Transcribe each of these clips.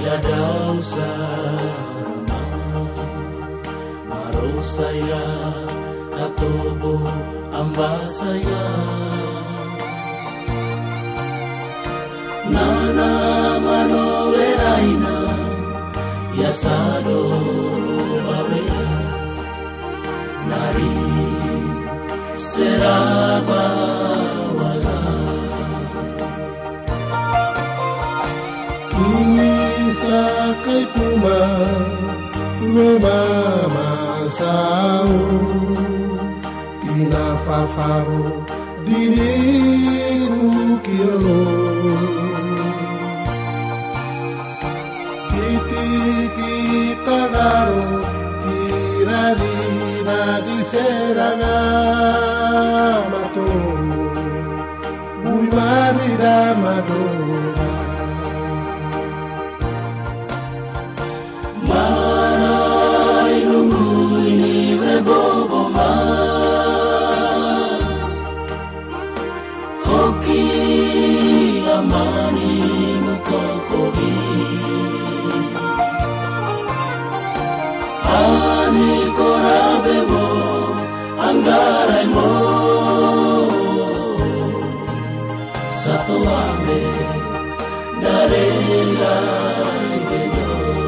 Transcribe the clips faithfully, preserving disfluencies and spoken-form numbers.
tiada usah maro saya katubu amba saya nana mano veraina yasado bawe nari seraba wala sakai puma memama sao tina fafaro diriku kio titi kita garo kira dina di seranga mato bui marida madora Marai nunggu ini webobo ma Koki amani mukokobi Ani korabe mo anggarai mo Satu ame daregai benyo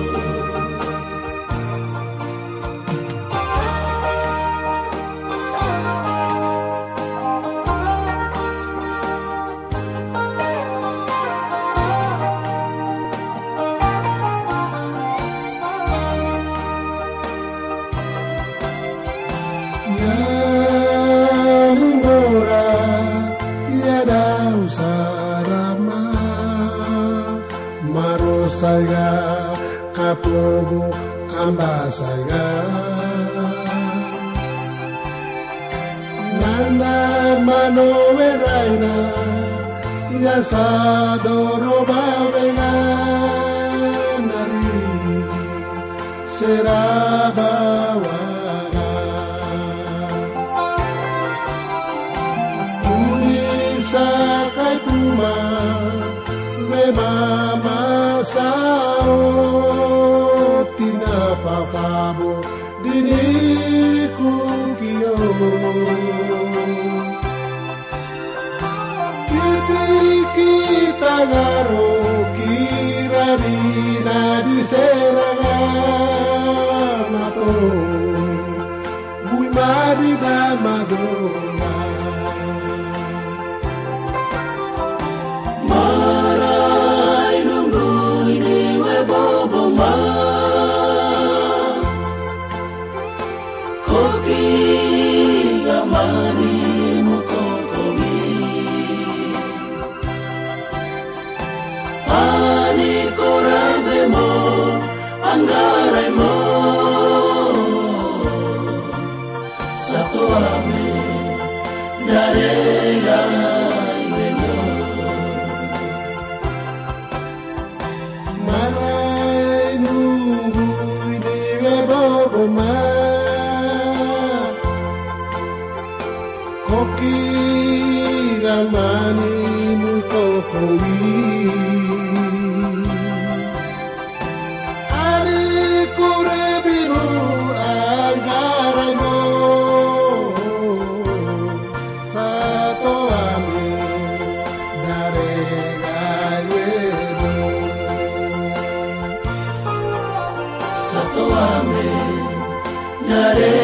saya kapobo amba saya nana mano veraina ya sadoro bavega nari seraba wala tulisa kai puma memama sao tina fafabo diriku kio kiti kita garo kira dina di seranga mato bui marida madonna Boboma Koki gamani mukokomi Ani korabe mo anggarai mo Satu ame daregai benyo Boboma Koki gamani mukokowi Ari kure biru anggarai mo Sato ame daregai wedo Satu ame dari